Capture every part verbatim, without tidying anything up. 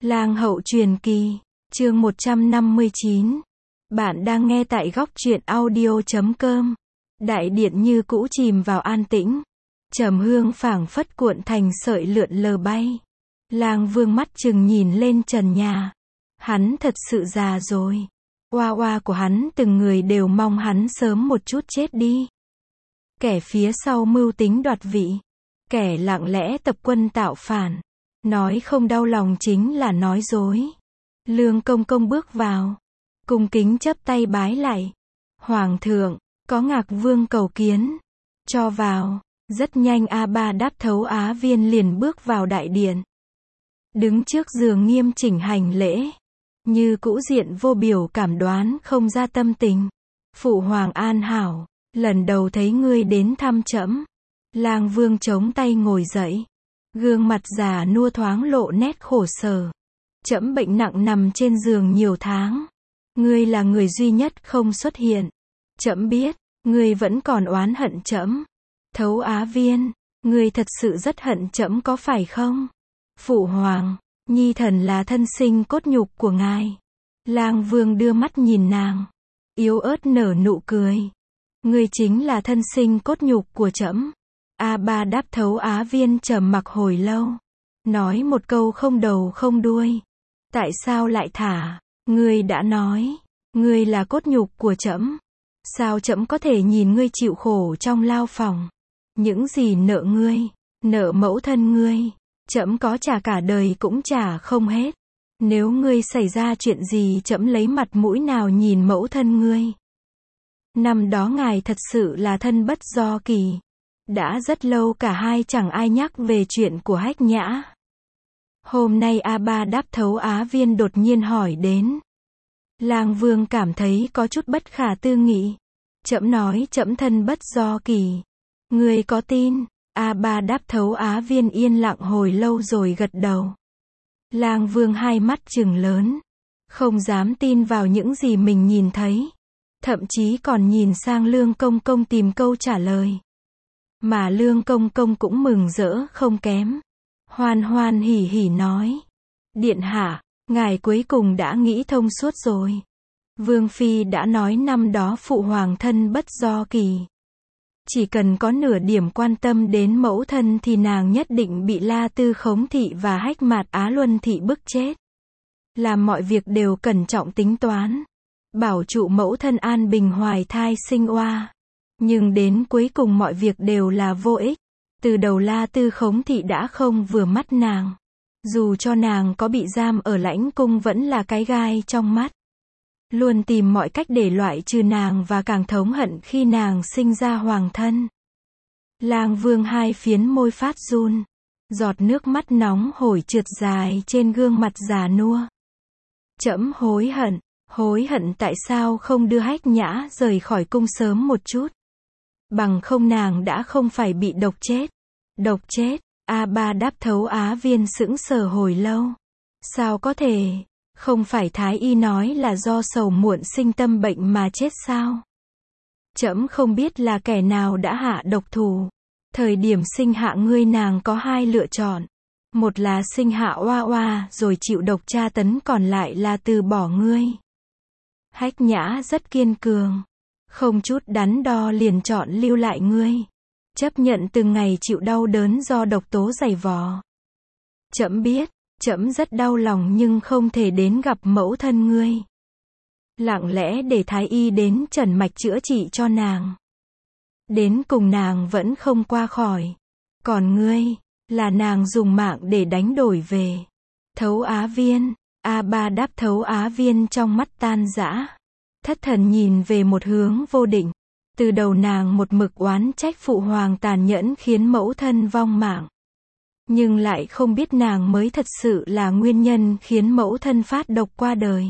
Lang hậu truyền kỳ, chương một trăm năm mươi chín. Bạn đang nghe tại góc truyện audio chấm com. Đại điện như cũ chìm vào an tĩnh. Trầm hương phảng phất cuộn thành sợi lượn lờ bay. Lang Vương mắt chừng nhìn lên trần nhà. Hắn thật sự già rồi. Oa oa của hắn từng người đều mong hắn sớm một chút chết đi. Kẻ phía sau mưu tính đoạt vị. Kẻ lặng lẽ tập quân tạo phản. Nói không đau lòng chính là nói dối. Lương Công Công bước vào. Cung kính chắp tay bái lại. Hoàng thượng, có Ngạc Vương cầu kiến. Cho vào. Rất nhanh A Ba Đáp Thấu Á Viên liền bước vào đại điện. Đứng trước giường nghiêm chỉnh hành lễ. Như cũ diện vô biểu cảm đoán không ra tâm tình. Phụ hoàng an hảo, lần đầu thấy ngươi đến thăm trẫm. Lang Vương chống tay ngồi dậy. Gương mặt già nua thoáng lộ nét khổ sở. Trẫm bệnh nặng nằm trên giường nhiều tháng. Ngươi là người duy nhất không xuất hiện. Trẫm biết, ngươi vẫn còn oán hận trẫm. Thấu Á Viên, ngươi thật sự rất hận trẫm có phải không? Phụ hoàng, nhi thần là thân sinh cốt nhục của ngài. Lang Vương đưa mắt nhìn nàng, yếu ớt nở nụ cười. Ngươi chính là thân sinh cốt nhục của trẫm. A Ba Đáp Thấu Á Viên trầm mặc hồi lâu, nói một câu không đầu không đuôi. Tại sao lại thả? Ngươi đã nói, ngươi là cốt nhục của trẫm. Sao trẫm có thể nhìn ngươi chịu khổ trong lao phòng? Những gì nợ ngươi, nợ mẫu thân ngươi, trẫm có trả cả đời cũng trả không hết. Nếu ngươi xảy ra chuyện gì trẫm lấy mặt mũi nào nhìn mẫu thân ngươi? Năm đó ngài thật sự là thân bất do kỳ. Đã rất lâu cả hai chẳng ai nhắc về chuyện của Hách Nhã. Hôm nay A Ba Đáp Thấu Á Viên đột nhiên hỏi đến. Lang Vương cảm thấy có chút bất khả tư nghị. Trẫm nói trẫm thân bất do kỳ. Ngươi có tin? A Ba Đáp Thấu Á Viên yên lặng hồi lâu rồi gật đầu. Lang Vương hai mắt trừng lớn. Không dám tin vào những gì mình nhìn thấy. Thậm chí còn nhìn sang Lương Công Công tìm câu trả lời. Mà Lương Công Công cũng mừng rỡ không kém. Hoan hoan hỉ hỉ nói. Điện hạ, ngài cuối cùng đã nghĩ thông suốt rồi. Vương Phi đã nói năm đó phụ hoàng thân bất do kỳ. Chỉ cần có nửa điểm quan tâm đến mẫu thân thì nàng nhất định bị La Tư Khống Thị và Hách Mạt Á Luân Thị bức chết. Làm mọi việc đều cẩn trọng tính toán. Bảo trụ mẫu thân an bình hoài thai sinh oa. Nhưng đến cuối cùng mọi việc đều là vô ích. Từ đầu La Tư Khống Thị đã không vừa mắt nàng. Dù cho nàng có bị giam ở lãnh cung vẫn là cái gai trong mắt. Luôn tìm mọi cách để loại trừ nàng và càng thống hận khi nàng sinh ra hoàng thân. Lang Vương hai phiến môi phát run. Giọt nước mắt nóng hổi trượt dài trên gương mặt già nua. Trẫm hối hận, hối hận tại sao không đưa Hách Nhã rời khỏi cung sớm một chút. Bằng không nàng đã không phải bị độc chết. Độc chết, A Ba Đáp Thấu Á Viên sững sờ hồi lâu. Sao có thể, không phải Thái Y nói là do sầu muộn sinh tâm bệnh mà chết sao? Trẫm không biết là kẻ nào đã hạ độc thủ. Thời điểm sinh hạ ngươi nàng có hai lựa chọn. Một là sinh hạ oa oa rồi chịu độc tra tấn, còn lại là từ bỏ ngươi. Hách Nhã rất kiên cường. Không chút đắn đo liền chọn lưu lại ngươi. Chấp nhận từng ngày chịu đau đớn do độc tố dày vò. Trẫm biết, trẫm rất đau lòng nhưng không thể đến gặp mẫu thân ngươi. Lặng lẽ để Thái Y đến trần mạch chữa trị cho nàng. Đến cùng nàng vẫn không qua khỏi. Còn ngươi, là nàng dùng mạng để đánh đổi về. Thấu Á Viên, A Ba Đáp Thấu Á Viên trong mắt tan rã. Thất thần nhìn về một hướng vô định. Từ đầu nàng một mực oán trách phụ hoàng tàn nhẫn khiến mẫu thân vong mạng. Nhưng lại không biết nàng mới thật sự là nguyên nhân khiến mẫu thân phát độc qua đời.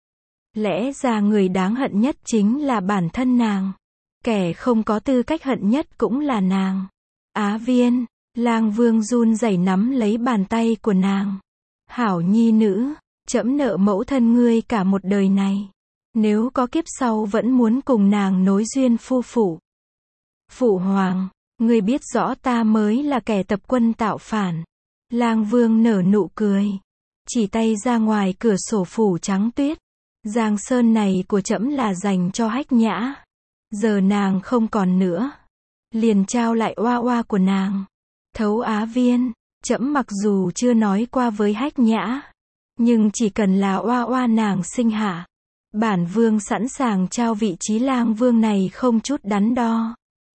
Lẽ ra người đáng hận nhất chính là bản thân nàng. Kẻ không có tư cách hận nhất cũng là nàng. Á Viên, Lang Vương run rẩy nắm lấy bàn tay của nàng. Hảo nhi nữ, trẫm nợ mẫu thân ngươi cả một đời này. Nếu có kiếp sau vẫn muốn cùng nàng nối duyên phu phụ. Phụ hoàng, ngươi biết rõ ta mới là kẻ tập quân tạo phản. Lang Vương nở nụ cười. chỉ tay ra ngoài cửa sổ phủ trắng tuyết. Giang sơn này của trẫm là dành cho Hách Nhã. Giờ nàng không còn nữa. Liền trao lại oa oa của nàng. Thấu Á Viên, trẫm mặc dù chưa nói qua với Hách Nhã, nhưng chỉ cần là oa oa nàng sinh hạ, bản vương sẵn sàng trao vị trí lang vương này không chút đắn đo.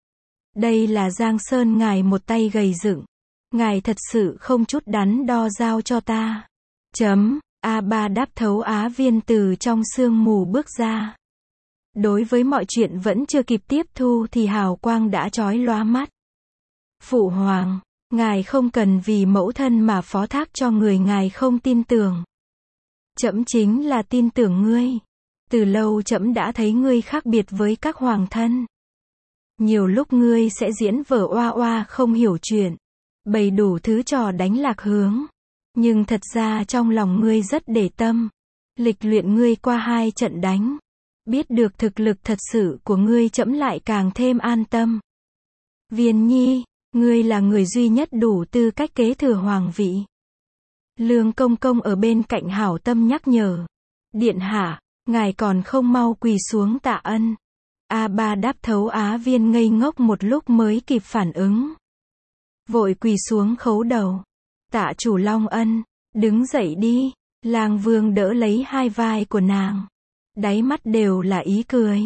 Đây là Giang Sơn ngài một tay gầy dựng. Ngài thật sự không chút đắn đo giao cho ta. Chấm, A Ba đáp Thấu Á Viên từ trong sương mù bước ra. Đối với mọi chuyện vẫn chưa kịp tiếp thu thì hào quang đã chói lóa mắt. Phụ hoàng, ngài không cần vì mẫu thân mà phó thác cho người ngài không tin tưởng. Trẫm chính là tin tưởng ngươi. Từ lâu trẫm đã thấy ngươi khác biệt với các hoàng thân. Nhiều lúc ngươi sẽ diễn vở oa oa không hiểu chuyện, bày đủ thứ trò đánh lạc hướng. Nhưng thật ra trong lòng ngươi rất để tâm. Lịch luyện ngươi qua hai trận đánh. Biết được thực lực thật sự của ngươi trẫm lại càng thêm an tâm. Viên Nhi, ngươi là người duy nhất đủ tư cách kế thừa hoàng vị. Lương Công Công ở bên cạnh hảo tâm nhắc nhở. Điện hạ, ngài còn không mau quỳ xuống tạ ân. A Ba đáp Thấu Á Viên ngây ngốc một lúc mới kịp phản ứng. Vội quỳ xuống khấu đầu. Tạ chủ Long Ân, đứng dậy đi. Lang Vương đỡ lấy hai vai của nàng. Đáy mắt đều là ý cười.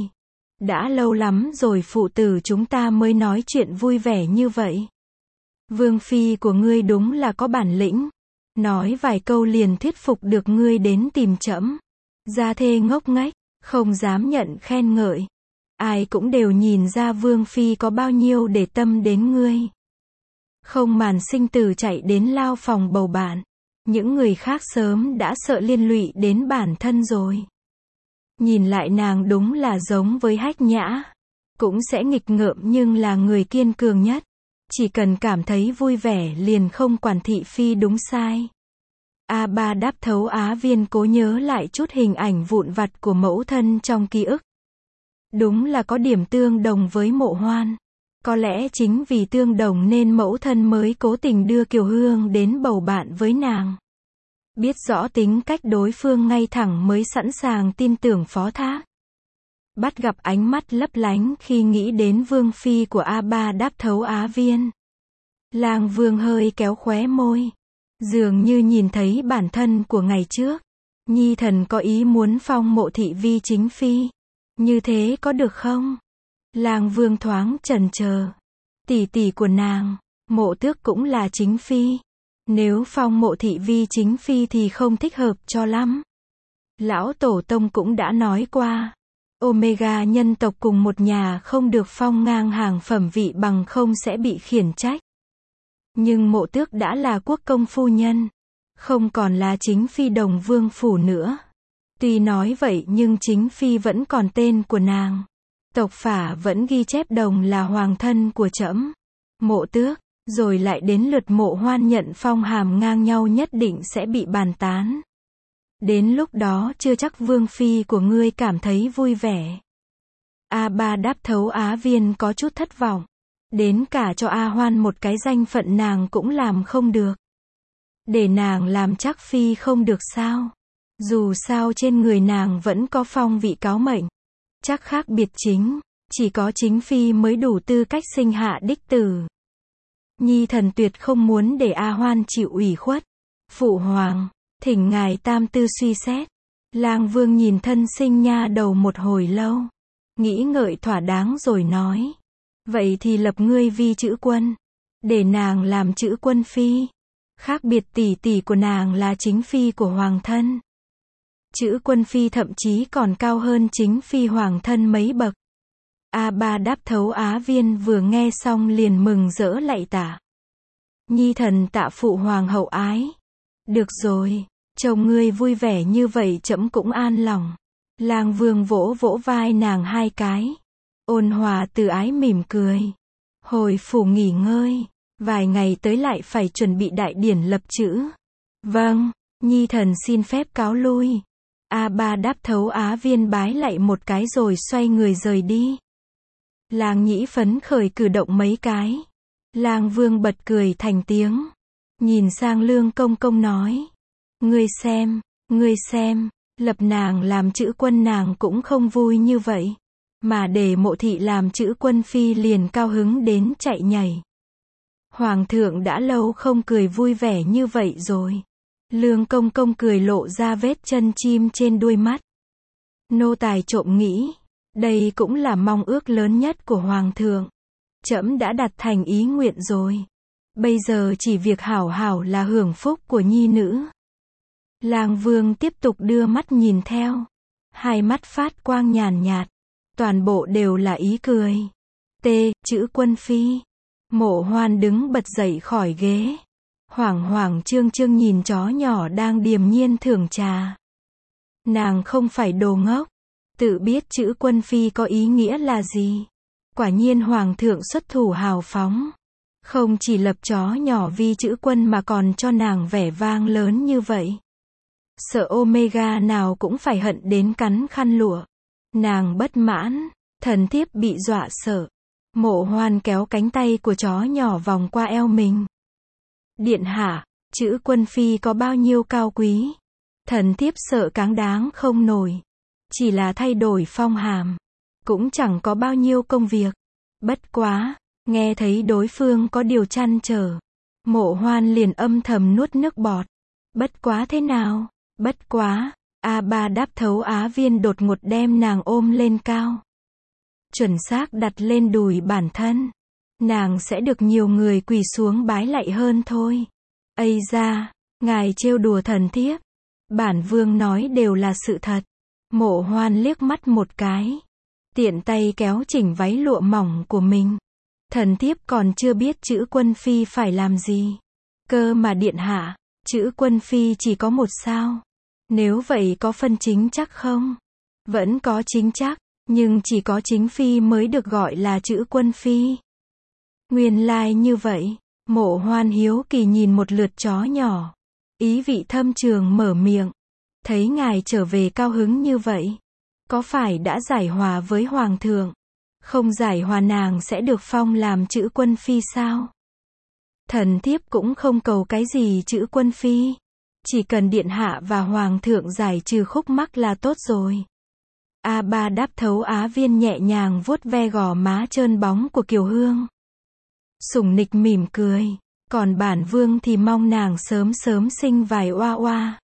Đã lâu lắm rồi phụ tử chúng ta mới nói chuyện vui vẻ như vậy. Vương phi của ngươi đúng là có bản lĩnh. Nói vài câu liền thuyết phục được ngươi đến tìm trẫm. Gia thê ngốc nghếch, không dám nhận khen ngợi. Ai cũng đều nhìn ra Vương phi có bao nhiêu để tâm đến ngươi. Không màn sinh tử chạy đến lao phòng bầu bạn. Những người khác sớm đã sợ liên lụy đến bản thân rồi. Nhìn lại nàng đúng là giống với Hách Nhã. Cũng sẽ nghịch ngợm nhưng là người kiên cường nhất. Chỉ cần cảm thấy vui vẻ liền không quản thị phi đúng sai. A Ba đáp Thấu Á Viên cố nhớ lại chút hình ảnh vụn vặt của mẫu thân trong ký ức. Đúng là có điểm tương đồng với Mộ Hoan. Có lẽ chính vì tương đồng nên mẫu thân mới cố tình đưa Kiều Hương đến bầu bạn với nàng. Biết rõ tính cách đối phương ngay thẳng mới sẵn sàng tin tưởng phó thác. Bắt gặp ánh mắt lấp lánh khi nghĩ đến Vương phi của A Ba đáp Thấu Á Viên. Lang Vương hơi kéo khóe môi. Dường như nhìn thấy bản thân của ngày trước. Nhi thần có ý muốn phong Mộ thị vi chính phi. Như thế có được không? Lang Vương thoáng chần chờ. Tỷ tỷ của nàng, Mộ Tước cũng là chính phi. Nếu phong Mộ thị vi chính phi thì không thích hợp cho lắm. Lão Tổ Tông cũng đã nói qua. Omega nhân tộc cùng một nhà không được phong ngang hàng phẩm vị bằng không sẽ bị khiển trách. Nhưng Mộ Tước đã là quốc công phu nhân. Không còn là chính phi Đồng Vương phủ nữa. Tuy nói vậy nhưng chính phi vẫn còn tên của nàng. Tộc phả vẫn ghi chép Đồng là hoàng thân của trẫm. Mộ Tước, rồi lại đến lượt Mộ Hoan nhận phong hàm ngang nhau nhất định sẽ bị bàn tán. Đến lúc đó chưa chắc Vương phi của ngươi cảm thấy vui vẻ. A Ba đáp Thấu Á Viên có chút thất vọng. Đến cả cho A Hoan một cái danh phận nàng cũng làm không được. Để nàng làm chắc phi không được sao? Dù sao trên người nàng vẫn có phong vị cáo mệnh. Chắc khác biệt chính, chỉ có chính phi mới đủ tư cách sinh hạ đích tử. Nhi thần tuyệt không muốn để A Hoan chịu ủy khuất. Phụ hoàng, thỉnh ngài tam tư suy xét. Lang Vương nhìn thân sinh nha đầu một hồi lâu. Nghĩ ngợi thỏa đáng rồi nói. Vậy thì lập ngươi vi chữ quân. Để nàng làm chữ quân phi. Khác biệt tỷ tỷ của nàng là chính phi của hoàng thân. Chữ quân phi thậm chí còn cao hơn chính phi hoàng thân mấy bậc. A Ba đáp Thấu Á Viên vừa nghe xong liền mừng rỡ lạy tạ. Nhi thần tạ phụ hoàng hậu ái. Được rồi, chồng ngươi vui vẻ như vậy trẫm cũng an lòng. Lang Vương vỗ vỗ vai nàng hai cái. Ôn hòa từ ái mỉm cười. Hồi phủ nghỉ ngơi. Vài ngày tới lại phải chuẩn bị đại điển lập chữ. Vâng, Nhi thần xin phép cáo lui. A Ba đáp Thấu Á Viên bái lạy một cái rồi xoay người rời đi. Lang Nhĩ phấn khởi cử động mấy cái. Lang Vương bật cười thành tiếng. Nhìn sang Lương Công Công nói. Ngươi xem, ngươi xem, lập nàng làm chữ quân nàng cũng không vui như vậy. Mà để Mộ thị làm chữ quân phi liền cao hứng đến chạy nhảy. Hoàng thượng đã lâu không cười vui vẻ như vậy rồi. Lương công công cười lộ ra vết chân chim trên đuôi mắt. Nô tài trộm nghĩ, đây cũng là mong ước lớn nhất của Hoàng thượng. Trẫm đã đặt thành ý nguyện rồi. Bây giờ chỉ việc hảo hảo là hưởng phúc của nhi nữ. Lang Vương tiếp tục đưa mắt nhìn theo. Hai mắt phát quang nhàn nhạt. Toàn bộ đều là ý cười. T, chữ quân phi. Mộ Hoan đứng bật dậy khỏi ghế. Hoảng hoảng trương trương nhìn chó nhỏ đang điềm nhiên thưởng trà. Nàng không phải đồ ngốc. Tự biết chữ quân phi có ý nghĩa là gì. Quả nhiên Hoàng thượng xuất thủ hào phóng. Không chỉ lập chó nhỏ vì chữ quân mà còn cho nàng vẻ vang lớn như vậy. Sợ Omega nào cũng phải hận đến cắn khăn lụa. Nàng bất mãn, thần thiếp bị dọa sợ. Mộ Hoan kéo cánh tay của chó nhỏ vòng qua eo mình. Điện hạ, chữ quân phi có bao nhiêu cao quý. Thần thiếp sợ cáng đáng không nổi. Chỉ là thay đổi phong hàm. Cũng chẳng có bao nhiêu công việc. Bất quá, nghe thấy đối phương có điều trăn trở. Mộ Hoan liền âm thầm nuốt nước bọt. Bất quá thế nào? Bất quá, A Ba đáp thấu Á Viên đột ngột đem nàng ôm lên cao. Chuẩn xác đặt lên đùi bản thân. Nàng sẽ được nhiều người quỳ xuống bái lạy hơn thôi. Ây da, ngài trêu đùa thần thiếp. Bản vương nói đều là sự thật. Mộ Hoan liếc mắt một cái. Tiện tay kéo chỉnh váy lụa mỏng của mình. Thần thiếp còn chưa biết chữ quân phi phải làm gì. Cơ mà điện hạ, chữ quân phi chỉ có một sao. Nếu vậy có phân chính chắc không? Vẫn có chính chắc, nhưng chỉ có chính phi mới được gọi là chữ quân phi. Nguyên lai như vậy. Mộ Hoan hiếu kỳ nhìn một lượt chó nhỏ. Ý vị thâm trường mở miệng. Thấy ngài trở về cao hứng như vậy. Có phải đã giải hòa với Hoàng thượng? Không giải hòa nàng sẽ được phong làm chữ quân phi sao? Thần thiếp cũng không cầu cái gì chữ quân phi. Chỉ cần điện hạ và Hoàng thượng giải trừ khúc mắc là tốt rồi. A Ba đáp thấu Á Viên nhẹ nhàng vuốt ve gò má trơn bóng của Kiều Hương. Sủng nịch mỉm cười. Còn bản vương thì mong nàng sớm sớm sinh vài oa oa.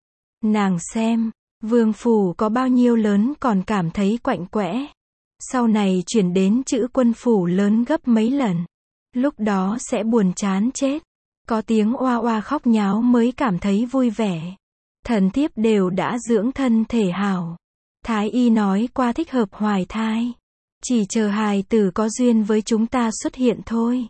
Nàng xem, vương phủ có bao nhiêu lớn còn cảm thấy quạnh quẽ. Sau này chuyển đến chữ quân phủ lớn gấp mấy lần. Lúc đó sẽ buồn chán chết. Có tiếng oa oa khóc nháo mới cảm thấy vui vẻ. Thần thiếp đều đã dưỡng thân thể hảo. Thái y nói qua thích hợp hoài thai. Chỉ chờ hài tử có duyên với chúng ta xuất hiện thôi.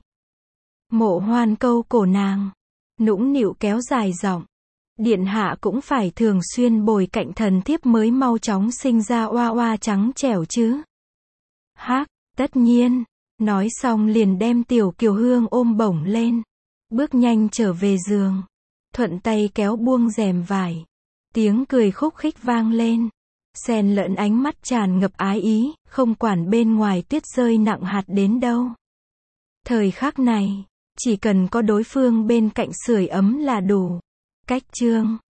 Mộ Hoan câu cổ nàng. Nũng nịu kéo dài giọng. Điện hạ cũng phải thường xuyên bồi cạnh thần thiếp mới mau chóng sinh ra oa oa trắng trẻo chứ. Hác, tất nhiên. Nói xong liền đem tiểu Kiều Hương ôm bổng lên. Bước nhanh trở về giường. Thuận tay kéo buông rèm vải. Tiếng cười khúc khích vang lên. Xen lẫn ánh mắt tràn ngập ái ý, không quản bên ngoài tuyết rơi nặng hạt đến đâu. Thời khắc này, chỉ cần có đối phương bên cạnh sưởi ấm là đủ. Cách chương